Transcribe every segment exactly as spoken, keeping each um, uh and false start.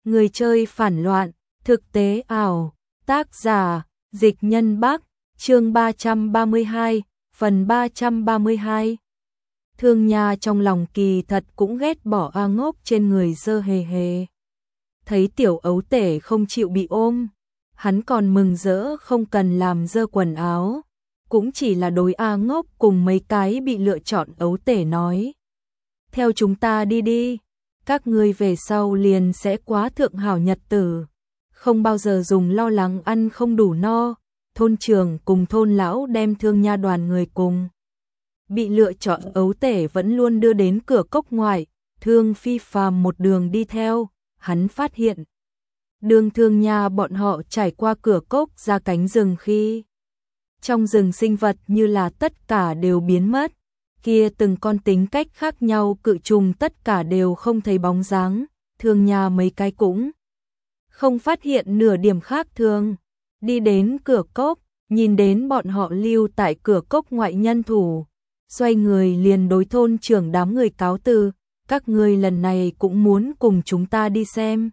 Người chơi phản loạn, thực tế ảo, tác giả, Dịch Nhân Bắc, chương ba trăm ba mươi hai, phần ba trăm ba mươi hai. Thương Nha trong lòng kỳ thật cũng ghét bỏ A Ngốc trên người dơ hề hề. Thấy tiểu ấu tể không chịu bị ôm, hắn còn mừng rỡ không cần làm dơ quần áo. Cũng chỉ là đối A Ngốc cùng mấy cái bị lựa chọn ấu tể nói. Theo chúng ta đi đi, các ngươi về sau liền sẽ quá thượng hảo nhật tử. Không bao giờ dùng lo lắng ăn không đủ no. Thôn trưởng cùng thôn lão đem Thương Nha đoàn người cùng. Bị lựa chọn ấu tể vẫn luôn đưa đến cửa cốc ngoài. Thương Phi Phàm một đường đi theo, hắn phát hiện. Đường Thương Nha bọn họ trải qua cửa cốc ra cánh rừng khi. Trong rừng sinh vật như là tất cả đều biến mất. Kia từng con tính cách khác nhau cự trùng tất cả đều không thấy bóng dáng. Thương Nha mấy cái cũng không phát hiện nửa điểm khác thường. Đi đến cửa cốc, nhìn đến bọn họ lưu tại cửa cốc ngoại nhân thủ. Xoay người liền đối thôn trưởng đám người cáo từ. Các ngươi lần này cũng muốn cùng chúng ta đi xem.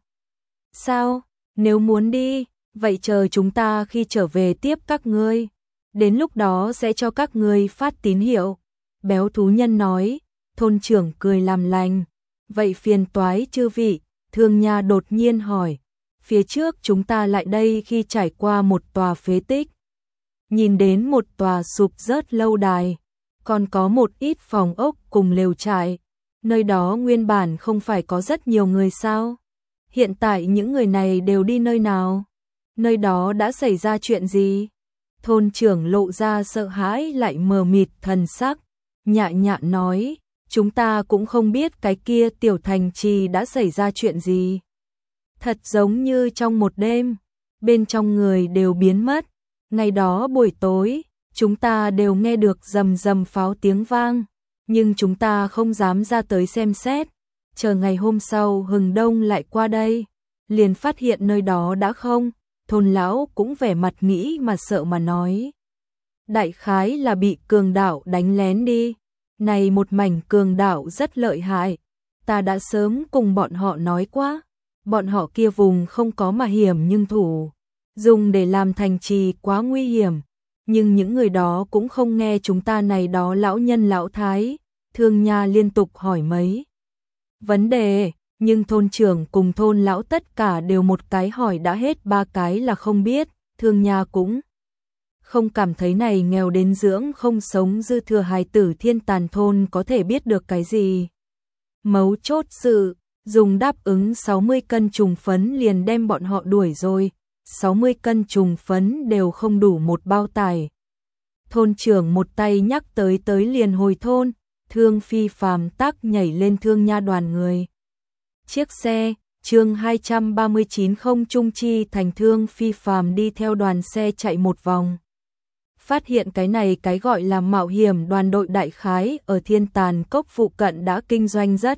Sao? Nếu muốn đi, vậy chờ chúng ta khi trở về tiếp các ngươi. Đến lúc đó sẽ cho các ngươi phát tín hiệu. Béo thú nhân nói, thôn trưởng cười làm lành. Vậy phiền toái chư vị, Thương Nha đột nhiên hỏi. Phía trước chúng ta lại đây khi trải qua một tòa phế tích. Nhìn đến một tòa sụp rớt lâu đài. Còn có một ít phòng ốc cùng lều trại. Nơi đó nguyên bản không phải có rất nhiều người sao? Hiện tại những người này đều đi nơi nào? Nơi đó đã xảy ra chuyện gì? Thôn trưởng lộ ra sợ hãi lại mờ mịt thần sắc. Nhạ nhạ nói, chúng ta cũng không biết cái kia tiểu thành trì đã xảy ra chuyện gì. Thật giống như trong một đêm, bên trong người đều biến mất. Ngày đó buổi tối, chúng ta đều nghe được rầm rầm pháo tiếng vang, nhưng chúng ta không dám ra tới xem xét. Chờ ngày hôm sau hừng đông lại qua đây, liền phát hiện nơi đó đã không. Thôn lão cũng vẻ mặt nghĩ mà sợ mà nói. Đại khái là bị cường đạo đánh lén đi. Này một mảnh cường đạo rất lợi hại. Ta đã sớm cùng bọn họ nói quá. Bọn họ kia vùng không có mà hiểm nhưng thủ. Dùng để làm thành trì quá nguy hiểm. Nhưng những người đó cũng không nghe chúng ta này đó lão nhân lão thái. Thương Nha liên tục hỏi mấy vấn đề. Nhưng thôn trưởng cùng thôn lão tất cả đều một cái hỏi đã hết ba cái là không biết. Thương Nha cũng không cảm thấy này nghèo đến dưỡng không sống dư thừa hài tử thiên tàn thôn có thể biết được cái gì. Mấu chốt sự, dùng đáp ứng sáu mươi cân trùng phấn liền đem bọn họ đuổi rồi. sáu mươi cân trùng phấn đều không đủ một bao tải. Thôn trưởng một tay nhắc tới tới liền hồi thôn. Thương Phi Phàm tác nhảy lên Thương Nha đoàn người. Chiếc xe, chương hai trăm ba mươi chín không trung chi thành. Thương Phi Phàm đi theo đoàn xe chạy một vòng. Phát hiện cái này cái gọi là mạo hiểm đoàn đội đại khái ở Thiên Tàn Cốc phụ cận đã kinh doanh rất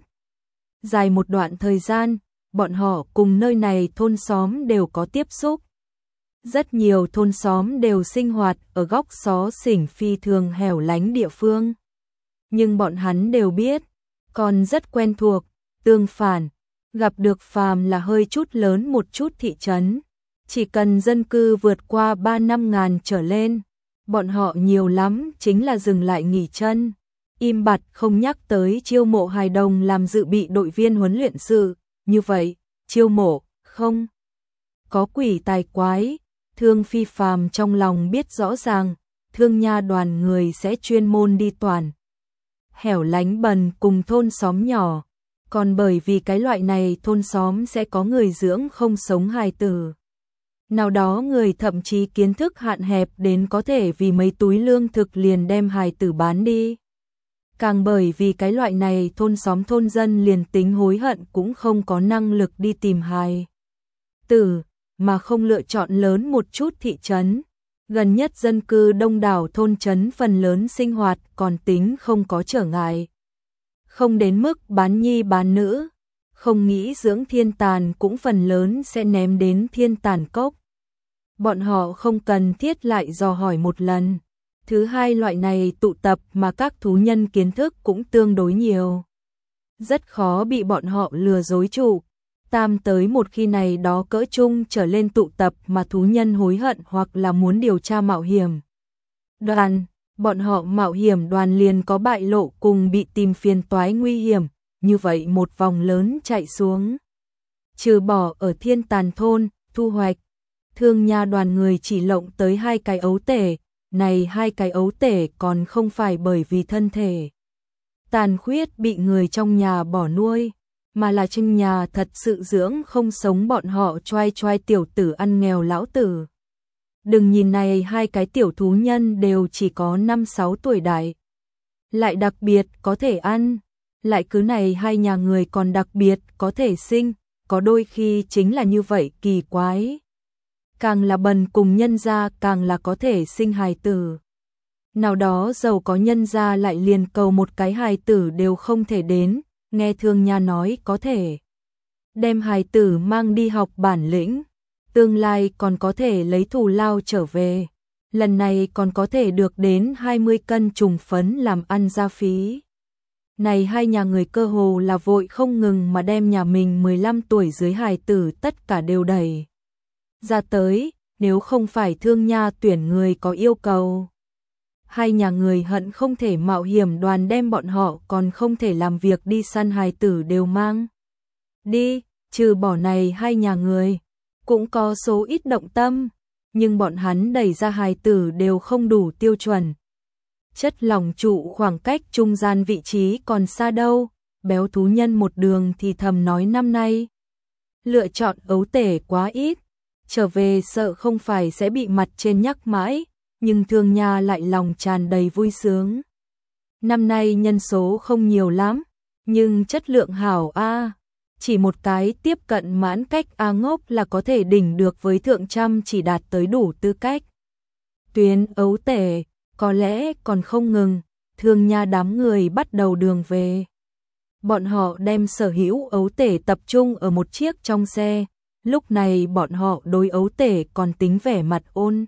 dài một đoạn thời gian, bọn họ cùng nơi này thôn xóm đều có tiếp xúc. Rất nhiều thôn xóm đều sinh hoạt ở góc xó xỉnh phi thường hẻo lánh địa phương. Nhưng bọn hắn đều biết, còn rất quen thuộc, tương phản, gặp được phàm là hơi chút lớn một chút thị trấn. Chỉ cần dân cư vượt qua ba năm ngàn trở lên, bọn họ nhiều lắm chính là dừng lại nghỉ chân. Im bặt không nhắc tới chiêu mộ hài đồng làm dự bị đội viên huấn luyện sự. Như vậy, chiêu mộ, không có quỷ tài quái. Thương Phi Phàm trong lòng biết rõ ràng, Thương Nha đoàn người sẽ chuyên môn đi toàn hẻo lánh bần cùng thôn xóm nhỏ. Còn bởi vì cái loại này thôn xóm sẽ có người dưỡng không sống hài tử. Nào đó người thậm chí kiến thức hạn hẹp đến có thể vì mấy túi lương thực liền đem hài tử bán đi. Càng bởi vì cái loại này thôn xóm thôn dân liền tính hối hận cũng không có năng lực đi tìm hài tử, mà không lựa chọn lớn một chút thị trấn. Gần nhất dân cư đông đảo thôn trấn phần lớn sinh hoạt còn tính không có trở ngại. Không đến mức bán nhi bán nữ, không nghĩ dưỡng Thiên Tàn cũng phần lớn sẽ ném đến Thiên Tàn Cốc. Bọn họ không cần thiết lại dò hỏi một lần. Thứ hai, loại này tụ tập mà các thú nhân kiến thức cũng tương đối nhiều. Rất khó bị bọn họ lừa dối chủ. Tam tới một khi này đó cỡ chung trở lên tụ tập mà thú nhân hối hận hoặc là muốn điều tra mạo hiểm đoàn, bọn họ mạo hiểm đoàn liền có bại lộ cùng bị tìm phiền toái nguy hiểm, như vậy một vòng lớn chạy xuống. Trừ bỏ ở Thiên Tàn thôn, thu hoạch, Thương Nha đoàn người chỉ lộng tới hai cái ấu tể, này hai cái ấu tể còn không phải bởi vì thân thể tàn khuyết bị người trong nhà bỏ nuôi, mà là trong nhà thật sự dưỡng không sống bọn họ choai choai tiểu tử ăn nghèo lão tử. Đừng nhìn này hai cái tiểu thú nhân đều chỉ có năm sáu tuổi đại, lại đặc biệt có thể ăn, lại cứ này hai nhà người còn đặc biệt có thể sinh, có đôi khi chính là như vậy kỳ quái. Càng là bần cùng nhân gia càng là có thể sinh hài tử. Nào đó giàu có nhân gia lại liền cầu một cái hài tử đều không thể đến, nghe Thương Nha nói có thể đem hài tử mang đi học bản lĩnh, tương lai còn có thể lấy thù lao trở về, lần này còn có thể được đến hai mươi cân trùng phấn làm ăn gia phí. Này hai nhà người cơ hồ là vội không ngừng mà đem nhà mình mười lăm tuổi dưới hài tử tất cả đều đẩy ra tới, nếu không phải Thương Nha tuyển người có yêu cầu. Hai nhà người hận không thể mạo hiểm đoàn đem bọn họ còn không thể làm việc đi săn hài tử đều mang đi, trừ bỏ này hai nhà người, cũng có số ít động tâm, nhưng bọn hắn đẩy ra hài tử đều không đủ tiêu chuẩn. Chất lỏng trụ khoảng cách trung gian vị trí còn xa đâu, béo thú nhân một đường thì thầm nói năm nay lựa chọn ấu tể quá ít, trở về sợ không phải sẽ bị mặt trên nhắc mãi, nhưng Thương Nha lại lòng tràn đầy vui sướng. Năm nay nhân số không nhiều lắm, nhưng chất lượng hảo a, chỉ một cái tiếp cận mãn cách A Ngốc là có thể đỉnh được với thượng trăm chỉ đạt tới đủ tư cách. Tuyến ấu tể, có lẽ còn không ngừng, Thương Nha đám người bắt đầu đường về. Bọn họ đem sở hữu ấu tể tập trung ở một chiếc trong xe, lúc này bọn họ đối ấu tể còn tính vẻ mặt ôn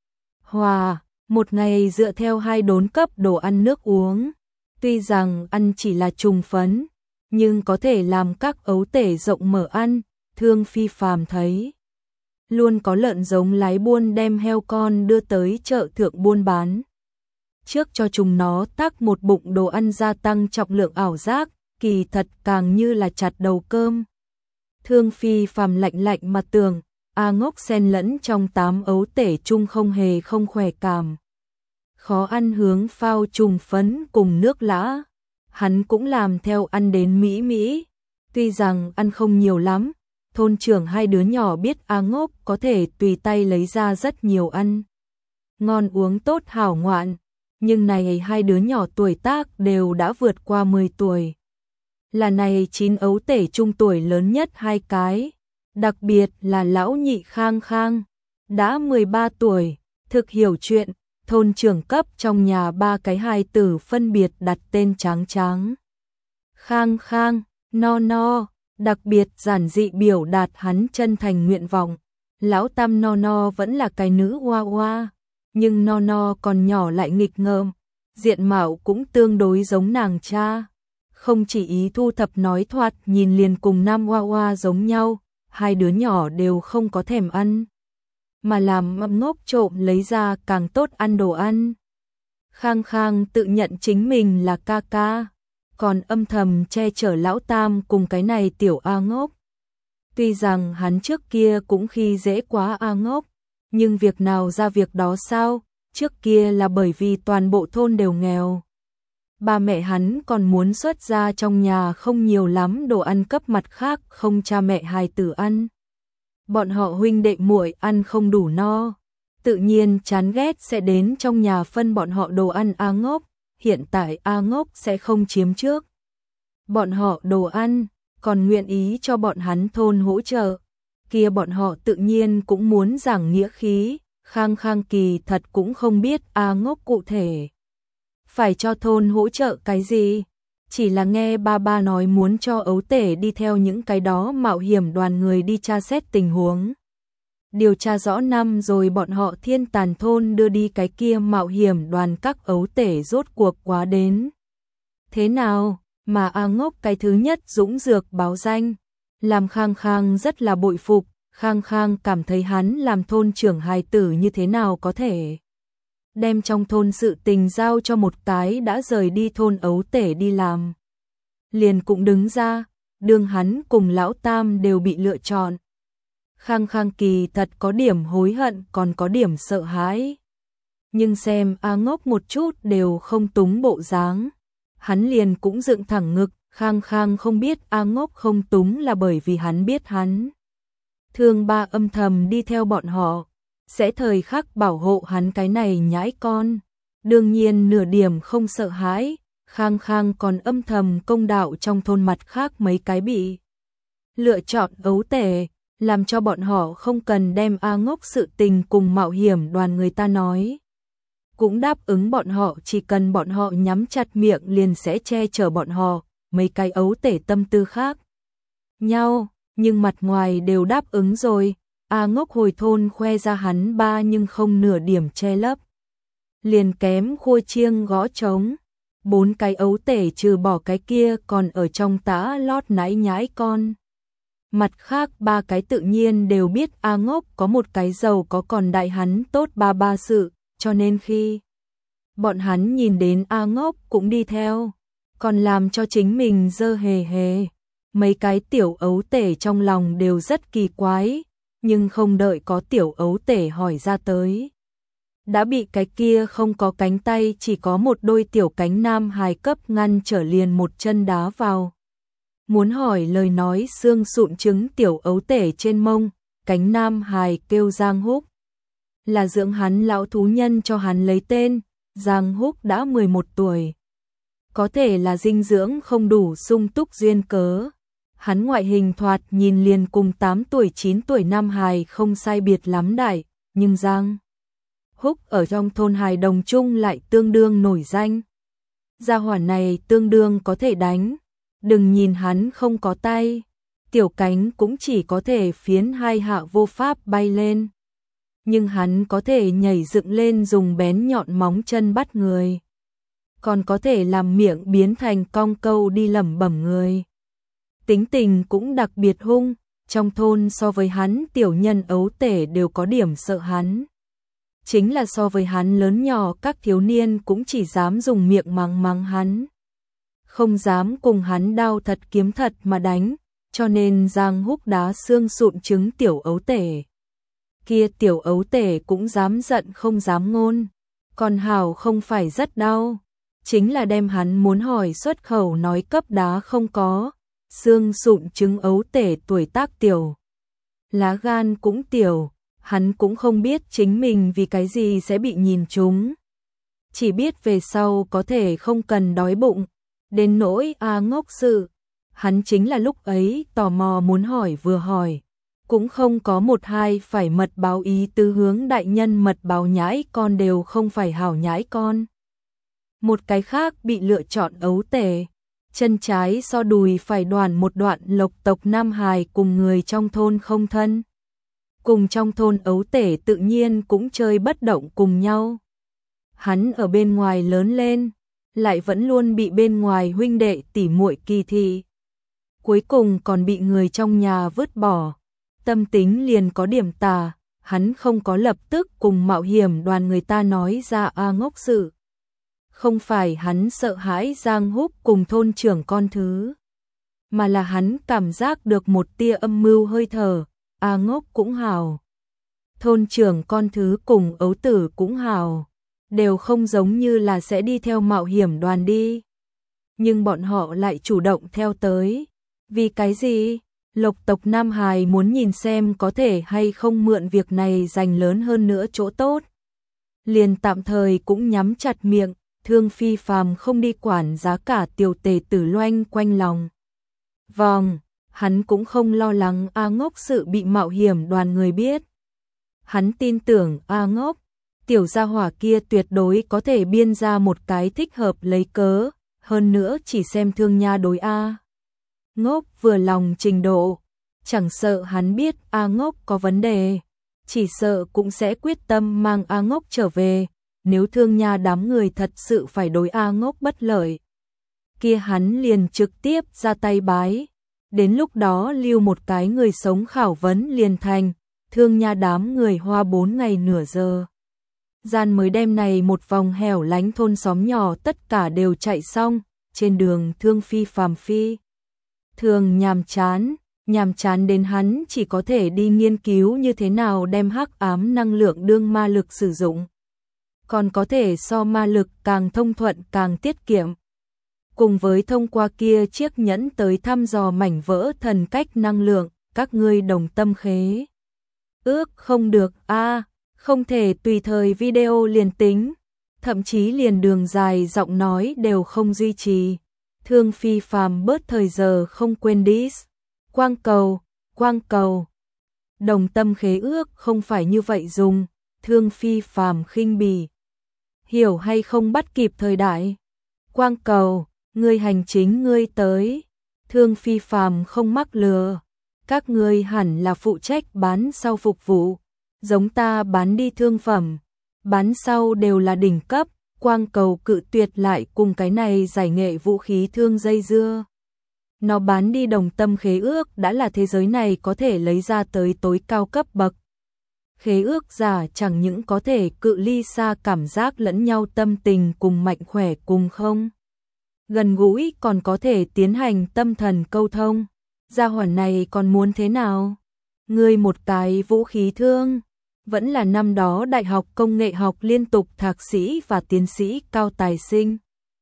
hòa, một ngày dựa theo hai đốn cấp đồ ăn nước uống. Tuy rằng ăn chỉ là trùng phấn, nhưng có thể làm các ấu tể rộng mở ăn, Thương Phi Phàm thấy. Luôn có lợn giống lái buôn đem heo con đưa tới chợ thượng buôn bán. Trước cho chúng nó tác một bụng đồ ăn gia tăng trọng lượng ảo giác, kỳ thật càng như là chặt đầu cơm. Thương Phi Phàm lạnh lạnh mà tưởng, A Ngốc xen lẫn trong tám ấu tể chung không hề không khỏe cảm. Khó ăn hướng phao trùng phấn cùng nước lã, hắn cũng làm theo ăn đến mỹ mỹ. Tuy rằng ăn không nhiều lắm, thôn trưởng hai đứa nhỏ biết A Ngốc có thể tùy tay lấy ra rất nhiều ăn ngon uống tốt hảo ngoạn, nhưng này hai đứa nhỏ tuổi tác đều đã vượt qua mười tuổi. Là này chín ấu tể trung tuổi lớn nhất hai cái, đặc biệt là lão nhị Khang Khang, đã mười ba tuổi, thực hiểu chuyện, thôn trưởng cấp trong nhà ba cái hài tử phân biệt đặt tên Tráng Tráng, Khang Khang, No No, đặc biệt giản dị biểu đạt hắn chân thành nguyện vọng. Lão tam No No vẫn là cái nữ hoa hoa, nhưng No No còn nhỏ lại nghịch ngợm, diện mạo cũng tương đối giống nàng cha. Không chỉ ý thu thập nói thoạt nhìn liền cùng nam hoa hoa giống nhau, hai đứa nhỏ đều không có thèm ăn, mà làm mâm ngốc trộm lấy ra càng tốt ăn đồ ăn. Khang Khang tự nhận chính mình là ca ca, còn âm thầm che chở lão tam cùng cái này tiểu A Ngốc. Tuy rằng hắn trước kia cũng khi dễ quá A Ngốc, nhưng việc nào ra việc đó sao, trước kia là bởi vì toàn bộ thôn đều nghèo. Ba mẹ hắn còn muốn xuất ra trong nhà không nhiều lắm đồ ăn cấp mặt khác không cha mẹ hài tử ăn. Bọn họ huynh đệ muội ăn không đủ no, tự nhiên chán ghét sẽ đến trong nhà phân bọn họ đồ ăn A Ngốc, hiện tại A Ngốc sẽ không chiếm trước bọn họ đồ ăn, còn nguyện ý cho bọn hắn thôn hỗ trợ, kia bọn họ tự nhiên cũng muốn giảng nghĩa khí. Khang Khang kỳ thật cũng không biết A Ngốc cụ thể phải cho thôn hỗ trợ cái gì, chỉ là nghe ba ba nói muốn cho ấu tể đi theo những cái đó mạo hiểm đoàn người đi tra xét tình huống. Điều tra rõ năm rồi bọn họ Thiên Tàn thôn đưa đi cái kia mạo hiểm đoàn các ấu tể rốt cuộc quá đến thế nào, mà A Ngốc cái thứ nhất dũng dược báo danh, làm Khang Khang rất là bội phục. Khang Khang cảm thấy hắn làm thôn trưởng hài tử như thế nào có thể đem trong thôn sự tình giao cho một cái đã rời đi thôn ấu tể đi làm. Liền cũng đứng ra, đương hắn cùng lão tam đều bị lựa chọn. Khang Khang kỳ thật có điểm hối hận còn có điểm sợ hãi. Nhưng xem A Ngốc một chút đều không túng bộ dáng. Hắn liền cũng dựng thẳng ngực, Khang Khang không biết A Ngốc không túng là bởi vì hắn biết hắn Thương Ba âm thầm đi theo bọn họ, sẽ thời khắc bảo hộ hắn cái này nhãi con. Đương nhiên nửa điểm không sợ hãi, Khang Khang còn âm thầm công đạo trong thôn mặt khác mấy cái bị lựa chọn ấu tể, làm cho bọn họ không cần đem A Ngốc sự tình cùng mạo hiểm đoàn người ta nói. Cũng đáp ứng bọn họ chỉ cần bọn họ nhắm chặt miệng liền sẽ che chở bọn họ, mấy cái ấu tể tâm tư khác nhau, nhưng mặt ngoài đều đáp ứng rồi. A Ngốc hồi thôn khoe ra hắn ba nhưng không nửa điểm che lấp. Liền kém khua chiêng gõ trống, bốn cái ấu tể trừ bỏ cái kia còn ở trong tã lót nãi nhãi con. Mặt khác ba cái tự nhiên đều biết A Ngốc có một cái giàu có còn đại hắn tốt ba ba sự, cho nên khi bọn hắn nhìn đến A Ngốc cũng đi theo, còn làm cho chính mình dơ hề hề. Mấy cái tiểu ấu tể trong lòng đều rất kỳ quái, nhưng không đợi có tiểu ấu tể hỏi ra tới. Đã bị cái kia không có cánh tay chỉ có một đôi tiểu cánh nam hài cấp ngăn trở liền một chân đá vào. Muốn hỏi lời nói xương sụn trứng tiểu ấu tể trên mông, cánh nam hài kêu Giang Húc. Là dưỡng hắn lão thú nhân cho hắn lấy tên, Giang Húc đã mười một tuổi. Có thể là dinh dưỡng không đủ sung túc duyên cớ. Hắn ngoại hình thoạt nhìn liền cùng tám tuổi chín tuổi nam hài không sai biệt lắm đại, nhưng Giang Húc ở trong thôn hài đồng chung lại tương đương nổi danh. Gia hỏa này tương đương có thể đánh, đừng nhìn hắn không có tay, tiểu cánh cũng chỉ có thể phiến hai hạ vô pháp bay lên. Nhưng hắn có thể nhảy dựng lên dùng bén nhọn móng chân bắt người. Còn có thể làm miệng biến thành cong câu đi lẩm bẩm người. Tính tình cũng đặc biệt hung, trong thôn so với hắn tiểu nhân ấu tể đều có điểm sợ hắn. Chính là so với hắn lớn nhỏ các thiếu niên cũng chỉ dám dùng miệng mắng mắng hắn. Không dám cùng hắn đao thật kiếm thật mà đánh, cho nên Giang Húc đá xương sụn trứng tiểu ấu tể. Kia tiểu ấu tể cũng dám giận không dám ngôn, còn hảo không phải rất đau, chính là đem hắn muốn hỏi xuất khẩu nói cấp đá không có. Xương sụn trứng ấu tể tuổi tác tiểu, lá gan cũng tiểu, hắn cũng không biết chính mình vì cái gì sẽ bị nhìn trúng. Chỉ biết về sau có thể không cần đói bụng, đến nỗi A Ngốc sự, hắn chính là lúc ấy tò mò muốn hỏi vừa hỏi, cũng không có một hai phải mật báo ý tứ hướng đại nhân mật báo nhãi con đều không phải hảo nhãi con. Một cái khác bị lựa chọn ấu tể, chân trái so đùi phải đoàn một đoạn lộc tộc nam hài cùng người trong thôn không thân. Cùng trong thôn ấu tể tự nhiên cũng chơi bất động cùng nhau. Hắn ở bên ngoài lớn lên, lại vẫn luôn bị bên ngoài huynh đệ tỉ muội kỳ thị. Cuối cùng còn bị người trong nhà vứt bỏ, tâm tính liền có điểm tà, hắn không có lập tức cùng mạo hiểm đoàn người ta nói ra A Ngốc sự. Không phải hắn sợ hãi Giang Húc cùng thôn trưởng con thứ, mà là hắn cảm giác được một tia âm mưu hơi thở. A Ngốc cũng hào, thôn trưởng con thứ cùng ấu tử cũng hào, đều không giống như là sẽ đi theo mạo hiểm đoàn đi. Nhưng bọn họ lại chủ động theo tới. Vì cái gì? Lộc tộc Nam Hài muốn nhìn xem có thể hay không mượn việc này giành lớn hơn nữa chỗ tốt. Liền tạm thời cũng nhắm chặt miệng, Thương Phi Phàm không đi quản giá cả tiểu tề tử loanh quanh lòng. Vòng, hắn cũng không lo lắng A Ngốc sự bị mạo hiểm đoàn người biết. Hắn tin tưởng A Ngốc, tiểu gia hỏa kia tuyệt đối có thể biên ra một cái thích hợp lấy cớ, hơn nữa chỉ xem Thương Nha đối A Ngốc vừa lòng trình độ, chẳng sợ hắn biết A Ngốc có vấn đề, chỉ sợ cũng sẽ quyết tâm mang A Ngốc trở về. Nếu Thương Nha đám người thật sự phải đối A Ngốc bất lợi, kia hắn liền trực tiếp ra tay bái. đến lúc đó lưu một cái người sống khảo vấn liền thành, Thương Nha đám người hoa bốn ngày nửa giờ. Gian mới đem này một vòng hẻo lánh thôn xóm nhỏ tất cả đều chạy xong, trên đường Thương Phi phàm phi. Thường nhàm chán, nhàm chán đến hắn chỉ có thể đi nghiên cứu như thế nào đem hắc ám năng lượng đương ma lực sử dụng. Còn có thể so ma lực càng thông thuận càng tiết kiệm. Cùng với thông qua kia chiếc nhẫn tới thăm dò mảnh vỡ thần cách năng lượng, các ngươi đồng tâm khế. Ước không được a, không thể tùy thời video liền tính, thậm chí liền đường dài giọng nói đều không duy trì. Thương Phi phàm bớt thời giờ không quên dis. Quang cầu, quang cầu. Đồng tâm khế ước không phải như vậy dùng, Thương Phi phàm khinh bỉ. Hiểu hay không bắt kịp thời đại. Quang cầu, ngươi hành chính ngươi tới. Thương Phi phàm không mắc lừa. Các ngươi hẳn là phụ trách bán sau phục vụ, giống ta bán đi thương phẩm, bán sau đều là đỉnh cấp. Quang cầu cự tuyệt lại cùng cái này giải nghệ vũ khí thương dây dưa. Nó bán đi đồng tâm khế ước đã là thế giới này có thể lấy ra tới tối cao cấp bậc. Khế ước giả chẳng những có thể cự ly xa cảm giác lẫn nhau tâm tình cùng mạnh khỏe cùng không. Gần gũi còn có thể tiến hành tâm thần câu thông. Gia hỏa này còn muốn thế nào? Ngươi một cái vũ khí thương. Vẫn là năm đó đại học công nghệ học liên tục thạc sĩ và tiến sĩ cao tài sinh.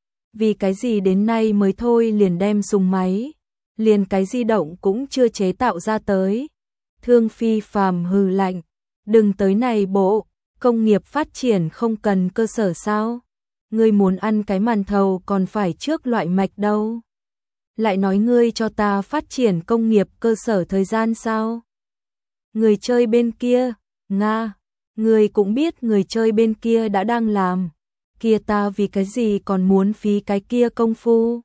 Vì cái gì đến nay mới thôi liền đem súng máy, liền cái di động cũng chưa chế tạo ra tới. Thương Phi phàm hừ lạnh, đừng tới này bộ, công nghiệp phát triển không cần cơ sở sao? Ngươi muốn ăn cái màn thầu còn phải trước loại mạch đâu. Lại nói ngươi cho ta phát triển công nghiệp cơ sở thời gian sao? Người chơi bên kia, Nga, người cũng biết người chơi bên kia đã đang làm, kia ta vì cái gì còn muốn phí cái kia công phu.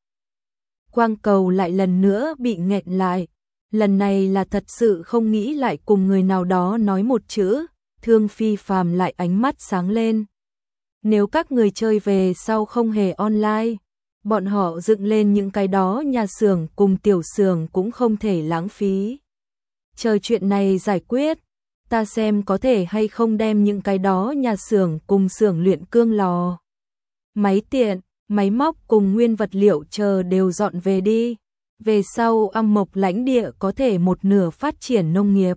Quang cầu lại lần nữa bị nghẹn lại, lần này là thật sự không nghĩ lại cùng người nào đó nói một chữ. Thương Phi phàm lại ánh mắt sáng lên. Nếu các người chơi về sau không hề online, bọn họ dựng lên những cái đó nhà xưởng cùng tiểu xưởng cũng không thể lãng phí. Chờ chuyện này giải quyết, ta xem có thể hay không đem những cái đó nhà xưởng cùng xưởng luyện cương lò, máy tiện, máy móc cùng nguyên vật liệu chờ đều dọn về đi. Về sau Âm Mộc lãnh địa có thể một nửa phát triển nông nghiệp,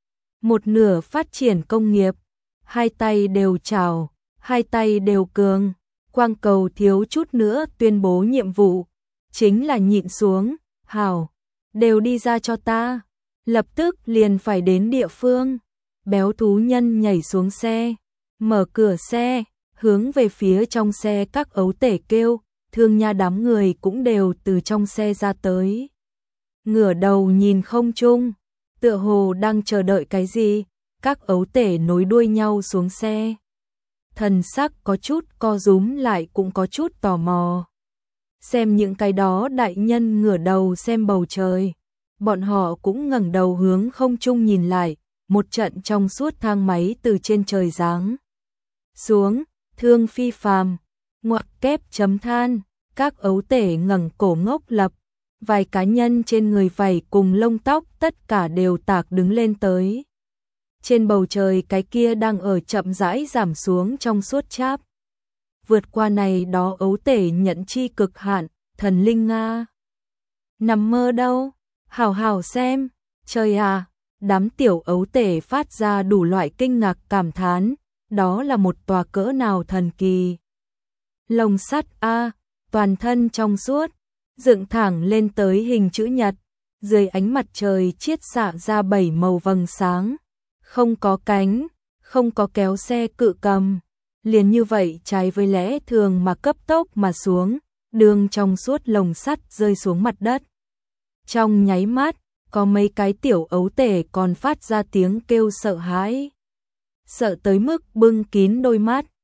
một nửa phát triển công nghiệp, hai tay đều chào, hai tay đều cường. Quang cầu thiếu chút nữa tuyên bố nhiệm vụ, chính là nhịn xuống, hảo, đều đi ra cho ta, lập tức liền phải đến địa phương. Béo thú nhân nhảy xuống xe, mở cửa xe, hướng về phía trong xe các ấu tể kêu. Thương Nha đám người cũng đều từ trong xe ra tới. Ngửa đầu nhìn không trung, tựa hồ đang chờ đợi cái gì. Các ấu tể nối đuôi nhau xuống xe. Thần sắc có chút co rúm lại cũng có chút tò mò. Xem những cái đó đại nhân ngửa đầu xem bầu trời. Bọn họ cũng ngẩng đầu hướng không trung nhìn lại. Một trận trong suốt thang máy từ trên trời giáng xuống. Thương Phi phàm, ngoặc kép chấm than. Các ấu tể ngẩng cổ ngốc lập. Vài cá nhân trên người vảy cùng lông tóc tất cả đều tạc đứng lên tới. Trên bầu trời cái kia đang ở chậm rãi giảm xuống trong suốt cháp. Vượt qua này đó ấu tể nhận chi cực hạn, thần linh Nga. Nằm mơ đâu, hảo hảo xem, trời à, đám tiểu ấu tể phát ra đủ loại kinh ngạc cảm thán, đó là một tòa cỡ nào thần kỳ. Lồng sắt a, toàn thân trong suốt, dựng thẳng lên tới hình chữ nhật, dưới ánh mặt trời chiết xạ ra bảy màu vầng sáng. Không có cánh, không có kéo xe cự cầm, liền như vậy trái với lẽ thường mà cấp tốc mà xuống, đường trong suốt lồng sắt rơi xuống mặt đất. Trong nháy mắt, có mấy cái tiểu ấu tể còn phát ra tiếng kêu sợ hãi. Sợ tới mức bưng kín đôi mắt,